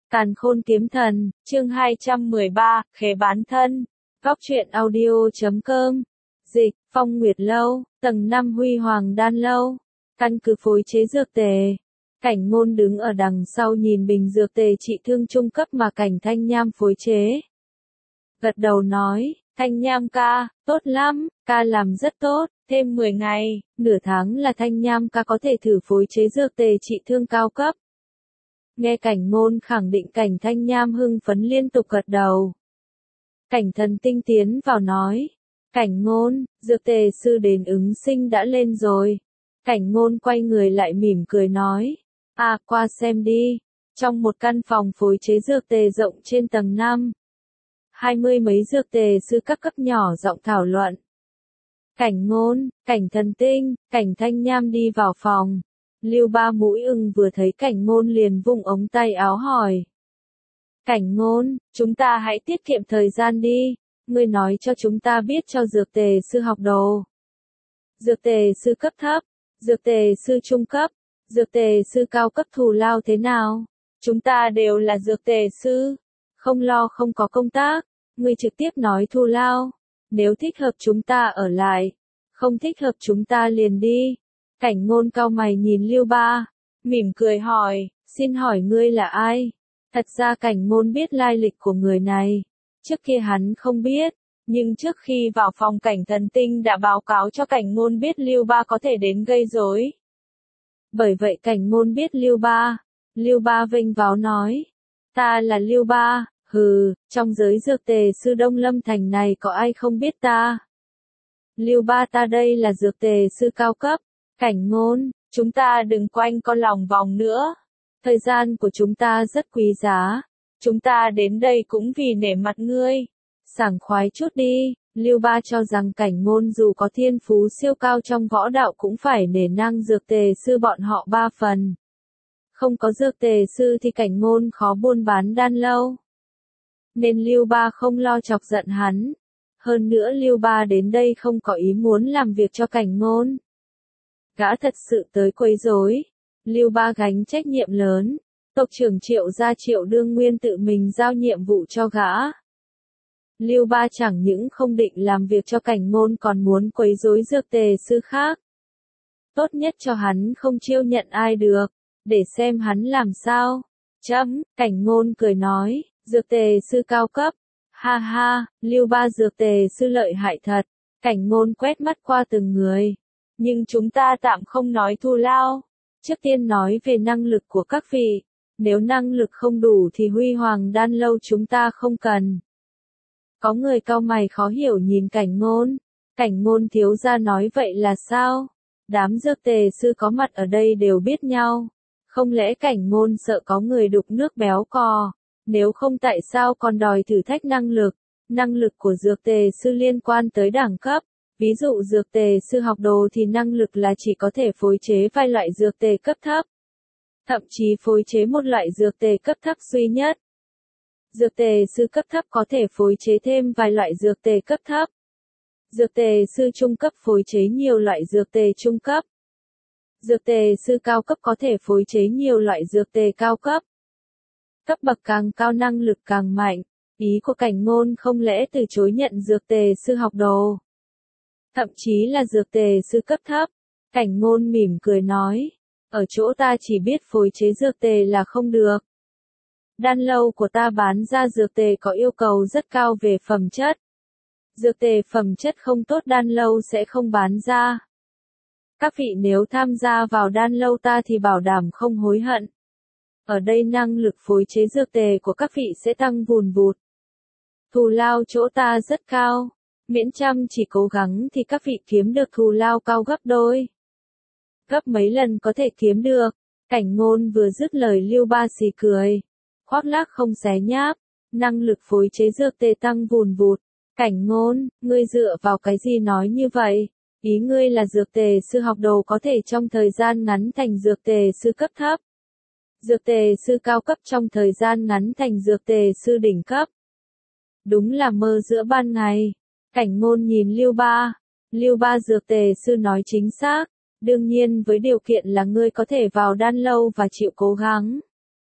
Càn khôn kiếm thần, chương 213, khế bán thân. Góc truyện audio.com. Dịch, Phong Nguyệt Lâu, tầng 5 Huy Hoàng Đan Lâu. Căn cứ phối chế dược tề. Cảnh Ngôn đứng ở đằng sau nhìn bình dược tề trị thương trung cấp mà Cảnh Thanh Nham phối chế. Gật đầu nói, Thanh Nham ca, tốt lắm, ca làm rất tốt, thêm 10 ngày, nửa tháng là Thanh Nham ca có thể thử phối chế dược tề trị thương cao cấp. Nghe Cảnh Ngôn khẳng định, Cảnh Thanh Nham hưng phấn liên tục gật đầu. Cảnh Thần Tinh tiến vào nói, Cảnh Ngôn, dược tề sư đến ứng sinh đã lên rồi. Cảnh Ngôn quay người lại mỉm cười nói, qua xem đi. Trong một căn phòng phối chế dược tề rộng trên tầng 5. 20 mấy dược tề sư các cấp nhỏ giọng thảo luận. Cảnh Ngôn, Cảnh Thần Tinh, Cảnh Thanh Nham đi vào phòng. Lưu Ba Mũi Ưng vừa thấy Cảnh Ngôn liền vung ống tay áo hỏi. Cảnh Ngôn, chúng ta hãy tiết kiệm thời gian đi, ngươi nói cho chúng ta biết cho dược tề sư học đồ. Dược tề sư cấp thấp, dược tề sư trung cấp, dược tề sư cao cấp thù lao thế nào? Chúng ta đều là dược tề sư, không lo không có công tác, ngươi trực tiếp nói thù lao. Nếu thích hợp chúng ta ở lại, không thích hợp chúng ta liền đi. Cảnh Ngôn cau mày nhìn Lưu Ba, mỉm cười hỏi, xin hỏi ngươi là ai? Thật ra Cảnh Ngôn biết lai lịch của người này. Trước kia hắn không biết, nhưng trước khi vào phòng Cảnh Thần Tinh đã báo cáo cho Cảnh Ngôn biết Lưu Ba có thể đến gây rối. Bởi vậy Cảnh Ngôn biết Lưu Ba. Lưu Ba vênh váo nói, ta là Lưu Ba, trong giới dược tề sư Đông Lâm Thành này có ai không biết ta? Lưu Ba, ta đây là dược tề sư cao cấp. Cảnh Ngôn, chúng ta đừng quanh co lòng vòng nữa. Thời gian của chúng ta rất quý giá. Chúng ta đến đây cũng vì nể mặt ngươi. Sảng khoái chút đi. Lưu Ba cho rằng Cảnh Ngôn dù có thiên phú siêu cao trong võ đạo cũng phải nể nang dược tề sư bọn họ 3 phần. Không có dược tề sư thì Cảnh Ngôn khó buôn bán đan lâu. Nên Lưu Ba không lo chọc giận hắn. Hơn nữa Lưu Ba đến đây không có ý muốn làm việc cho Cảnh Ngôn. Gã thật sự tới quấy rối. Lưu Ba gánh trách nhiệm lớn. Tộc trưởng Triệu gia Triệu Đương Nguyên tự mình giao nhiệm vụ cho gã. Lưu Ba chẳng những không định làm việc cho Cảnh Ngôn còn muốn quấy rối dược tề sư khác. Tốt nhất cho hắn không chiêu nhận ai được, để xem hắn làm sao. Cảnh Ngôn cười nói, dược tề sư cao cấp. Ha ha, Lưu Ba dược tề sư lợi hại thật. Cảnh Ngôn quét mắt qua từng người. Nhưng chúng ta tạm không nói thù lao. Trước tiên nói về năng lực của các vị. Nếu năng lực không đủ thì Huy Hoàng Đan Lâu chúng ta không cần. Có người cau mày khó hiểu nhìn Cảnh Ngôn. Cảnh Ngôn thiếu gia nói vậy là sao? Đám dược tề sư có mặt ở đây đều biết nhau. Không lẽ Cảnh Ngôn sợ có người đục nước béo cò? Nếu không tại sao còn đòi thử thách năng lực? Năng lực của dược tề sư liên quan tới đẳng cấp. Ví dụ dược tề sư học đồ thì năng lực là chỉ có thể phối chế vài loại dược tề cấp thấp. Thậm chí phối chế một loại dược tề cấp thấp duy nhất. Dược tề sư cấp thấp có thể phối chế thêm vài loại dược tề cấp thấp. Dược tề sư trung cấp phối chế nhiều loại dược tề trung cấp. Dược tề sư cao cấp có thể phối chế nhiều loại dược tề cao cấp. Cấp bậc càng cao năng lực càng mạnh. Ý của Cảnh Ngôn không lẽ từ chối nhận dược tề sư học đồ. Thậm chí là dược tề sư cấp thấp. Cảnh Ngôn mỉm cười nói, ở chỗ ta chỉ biết phối chế dược tề là không được. Đan lâu của ta bán ra dược tề có yêu cầu rất cao về phẩm chất. Dược tề phẩm chất không tốt đan lâu sẽ không bán ra. Các vị nếu tham gia vào đan lâu ta thì bảo đảm không hối hận. Ở đây năng lực phối chế dược tề của các vị sẽ tăng vùn vụt. Thù lao chỗ ta rất cao. Miễn chăm chỉ cố gắng thì các vị kiếm được thù lao cao gấp đôi. Gấp mấy lần có thể kiếm được. Cảnh Ngôn vừa dứt lời Lưu Ba xì cười. Khoác lác không xé nháp. Năng lực phối chế dược tề tăng vùn vụt. Cảnh Ngôn, ngươi dựa vào cái gì nói như vậy? Ý ngươi là dược tề sư học đồ có thể trong thời gian ngắn thành dược tề sư cấp thấp. Dược tề sư cao cấp trong thời gian ngắn thành dược tề sư đỉnh cấp. Đúng là mơ giữa ban ngày. Cảnh Ngôn nhìn Lưu Ba. Lưu Ba dược tề sư nói chính xác. Đương nhiên với điều kiện là ngươi có thể vào đan lâu và chịu cố gắng.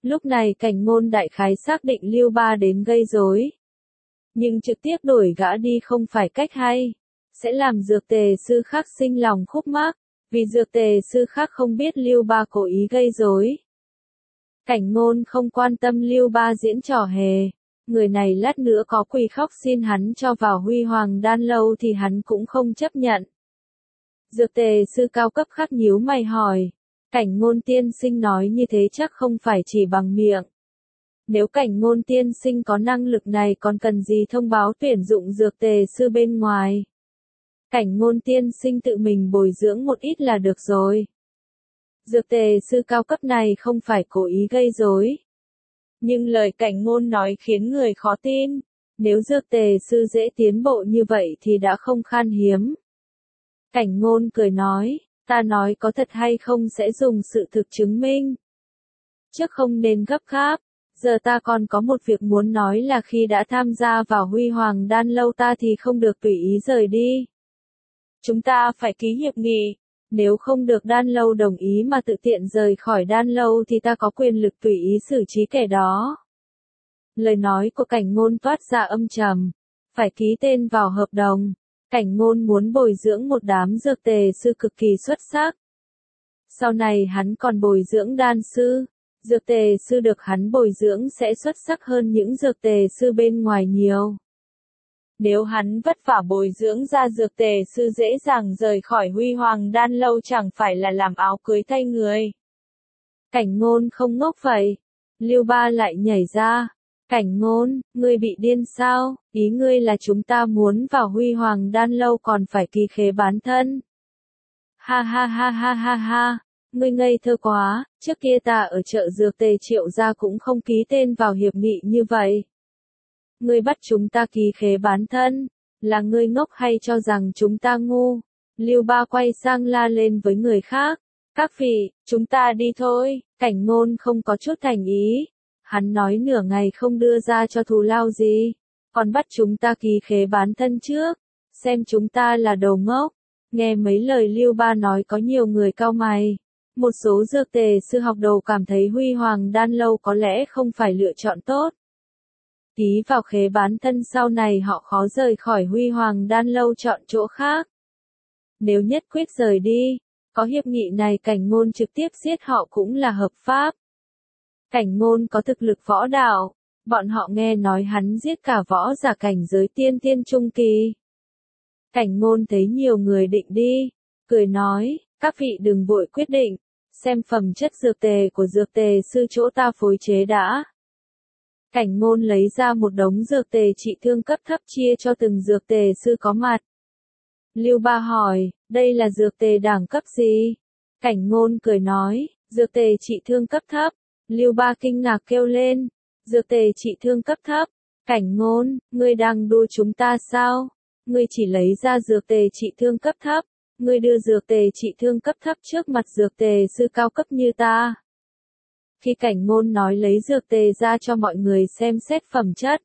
Lúc này Cảnh Ngôn đại khái xác định Lưu Ba đến gây rối. Nhưng trực tiếp đuổi gã đi không phải cách hay, sẽ làm Dược Tề sư khác sinh lòng khúc mắc, vì Dược Tề sư khác không biết Lưu Ba cố ý gây rối. Cảnh Ngôn không quan tâm Lưu Ba diễn trò hề, người này lát nữa có quỳ khóc xin hắn cho vào Huy Hoàng Đan lâu thì hắn cũng không chấp nhận. Dược Tề sư cao cấp khác nhíu mày hỏi, Cảnh Ngôn tiên sinh nói như thế chắc không phải chỉ bằng miệng. Nếu Cảnh Ngôn tiên sinh có năng lực này còn cần gì thông báo tuyển dụng Dược Tề sư bên ngoài. Cảnh Ngôn tiên sinh tự mình bồi dưỡng một ít là được rồi. Dược Tề sư cao cấp này không phải cố ý gây rối. Nhưng lời Cảnh Ngôn nói khiến người khó tin. Nếu Dược Tề sư dễ tiến bộ như vậy thì đã không khan hiếm. Cảnh Ngôn cười nói, ta nói có thật hay không sẽ dùng sự thực chứng minh. Trước không nên gấp gáp, giờ ta còn có một việc muốn nói là khi đã tham gia vào Huy Hoàng Đan lâu ta thì không được tùy ý rời đi. Chúng ta phải ký hiệp nghị, nếu không được Đan lâu đồng ý mà tự tiện rời khỏi Đan lâu thì ta có quyền lực tùy ý xử trí kẻ đó. Lời nói của Cảnh Ngôn toát ra âm trầm, phải ký tên vào hợp đồng. Cảnh Ngôn muốn bồi dưỡng một đám Dược Tề sư cực kỳ xuất sắc. Sau này hắn còn bồi dưỡng đan sư, Dược Tề sư được hắn bồi dưỡng sẽ xuất sắc hơn những Dược Tề sư bên ngoài nhiều. Nếu hắn vất vả bồi dưỡng ra Dược Tề sư dễ dàng rời khỏi Huy Hoàng Đan lâu chẳng phải là làm áo cưới thay người. Cảnh Ngôn không ngốc vậy. Lưu Ba lại nhảy ra. Cảnh Ngôn, ngươi bị điên sao? Ý ngươi là chúng ta muốn vào Huy Hoàng Đan lâu còn phải ký khế bán thân. Ha ha ha ha ha ha, ngươi ngây thơ quá, trước kia ta ở chợ Dược Tề Triệu gia cũng không ký tên vào hiệp nghị như vậy. Ngươi bắt chúng ta ký khế bán thân, là ngươi ngốc hay cho rằng chúng ta ngu? Lưu Ba quay sang la lên với người khác, các vị, chúng ta đi thôi. Cảnh Ngôn không có chút thành ý. Hắn nói nửa ngày không đưa ra cho thù lao gì, còn bắt chúng ta ký khế bán thân trước, xem chúng ta là đồ ngốc. Nghe mấy lời Lưu Ba nói có nhiều người cau mày. Một số Dược Tề sư học đồ cảm thấy Huy Hoàng Đan lâu có lẽ không phải lựa chọn tốt. Ký vào khế bán thân sau này họ khó rời khỏi Huy Hoàng Đan lâu chọn chỗ khác. Nếu nhất quyết rời đi, có hiệp nghị này Cảnh Ngôn trực tiếp giết họ cũng là hợp pháp. Cảnh Ngôn có thực lực võ đạo, bọn họ nghe nói hắn giết cả võ giả cảnh giới tiên trung kỳ. Cảnh Ngôn thấy nhiều người định đi, cười nói, các vị đừng vội quyết định, xem phẩm chất Dược Tề của Dược Tề sư chỗ ta phối chế đã. Cảnh Ngôn lấy ra một đống Dược Tề trị thương cấp thấp chia cho từng Dược Tề sư có mặt. Lưu Ba hỏi, đây là Dược Tề đẳng cấp gì? Cảnh Ngôn cười nói, Dược Tề trị thương cấp thấp. Lưu Ba kinh ngạc kêu lên, Dược Tề trị thương cấp thấp. Cảnh Ngôn, ngươi đang đùa chúng ta sao? Ngươi chỉ lấy ra Dược Tề trị thương cấp thấp, ngươi đưa Dược Tề trị thương cấp thấp trước mặt Dược Tề sư cao cấp như ta. Khi Cảnh Ngôn nói lấy Dược Tề ra cho mọi người xem xét phẩm chất,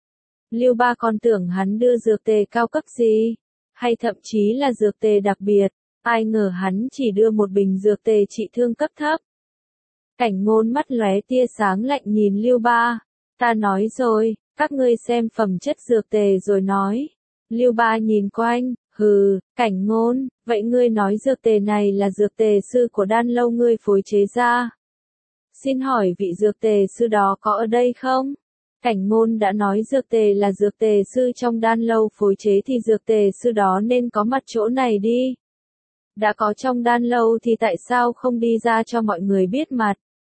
Lưu Ba còn tưởng hắn đưa Dược Tề cao cấp gì, hay thậm chí là Dược Tề đặc biệt, ai ngờ hắn chỉ đưa một bình Dược Tề trị thương cấp thấp. Cảnh Ngôn mắt lóe tia sáng lạnh nhìn Lưu Ba, ta nói rồi, các ngươi xem phẩm chất Dược Tề rồi nói. Lưu Ba nhìn quanh, hừ, Cảnh Ngôn, vậy ngươi nói Dược Tề này là Dược Tề sư của Đan lâu ngươi phối chế ra. Xin hỏi vị Dược Tề sư đó có ở đây không? Cảnh Ngôn đã nói Dược Tề là Dược Tề sư trong Đan lâu phối chế thì Dược Tề sư đó nên có mặt chỗ này đi. Đã có trong Đan lâu thì tại sao không đi ra cho mọi người biết mặt?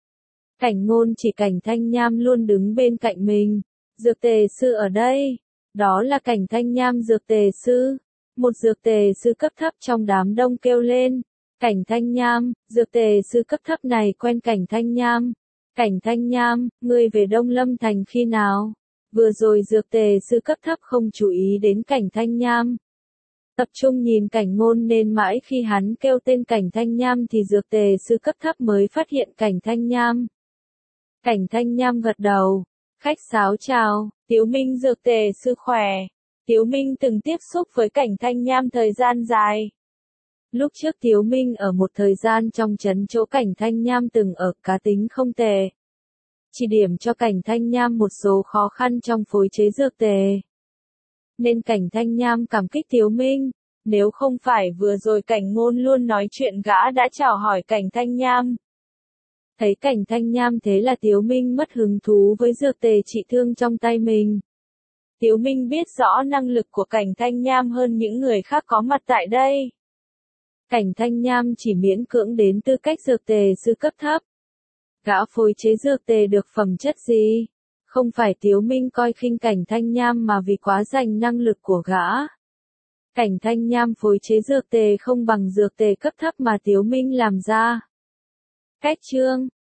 Cảnh Ngôn chỉ Cảnh Thanh Nham luôn đứng bên cạnh mình. Dược Tề sư ở đây. Đó là Cảnh Thanh Nham Dược Tề sư. Một Dược Tề sư cấp thấp trong đám đông kêu lên. Cảnh Thanh Nham, Dược Tề sư cấp thấp này quen Cảnh Thanh Nham. Cảnh Thanh Nham, ngươi về Đông Lâm Thành khi nào? Vừa rồi Dược Tề sư cấp thấp không chú ý đến Cảnh Thanh Nham. Tập trung nhìn Cảnh Ngôn nên mãi khi hắn kêu tên Cảnh Thanh Nham thì Dược Tề sư cấp thấp mới phát hiện Cảnh Thanh Nham. Cảnh Thanh Nham gật đầu, khách sáo chào, Tiếu Minh Dược Tề sư khỏe. Tiếu Minh từng tiếp xúc với Cảnh Thanh Nham thời gian dài. Lúc trước Tiếu Minh ở một thời gian trong trấn chỗ Cảnh Thanh Nham từng ở, cá tính không tệ. chỉ điểm cho Cảnh Thanh Nham một số khó khăn trong phối chế dược tề. Nên Cảnh Thanh Nham cảm kích Tiếu Minh, nếu không phải vừa rồi Cảnh Ngôn luôn nói chuyện gã đã chào hỏi Cảnh Thanh Nham. Thấy Cảnh Thanh Nham thế là Tiếu Minh mất hứng thú với dược tề trị thương trong tay mình. Tiếu Minh biết rõ năng lực của Cảnh Thanh Nham hơn những người khác có mặt tại đây. Cảnh Thanh Nham chỉ miễn cưỡng đến tư cách dược tề sư cấp thấp. Gã phối chế dược tề được phẩm chất gì? Không phải Tiếu Minh coi khinh Cảnh Thanh Nham mà vì quá rành năng lực của gã. Cảnh Thanh Nham phối chế dược tề không bằng dược tề cấp thấp mà Tiếu Minh làm ra. Cách chương